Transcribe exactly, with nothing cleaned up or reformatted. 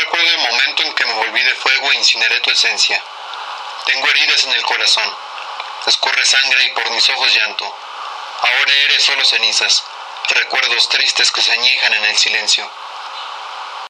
recuerdo el momento en que me volví de fuego e incineré tu esencia. Tengo heridas en el corazón. Escurre sangre y por mis ojos llanto. Ahora eres solo cenizas, recuerdos tristes que se añejan en el silencio.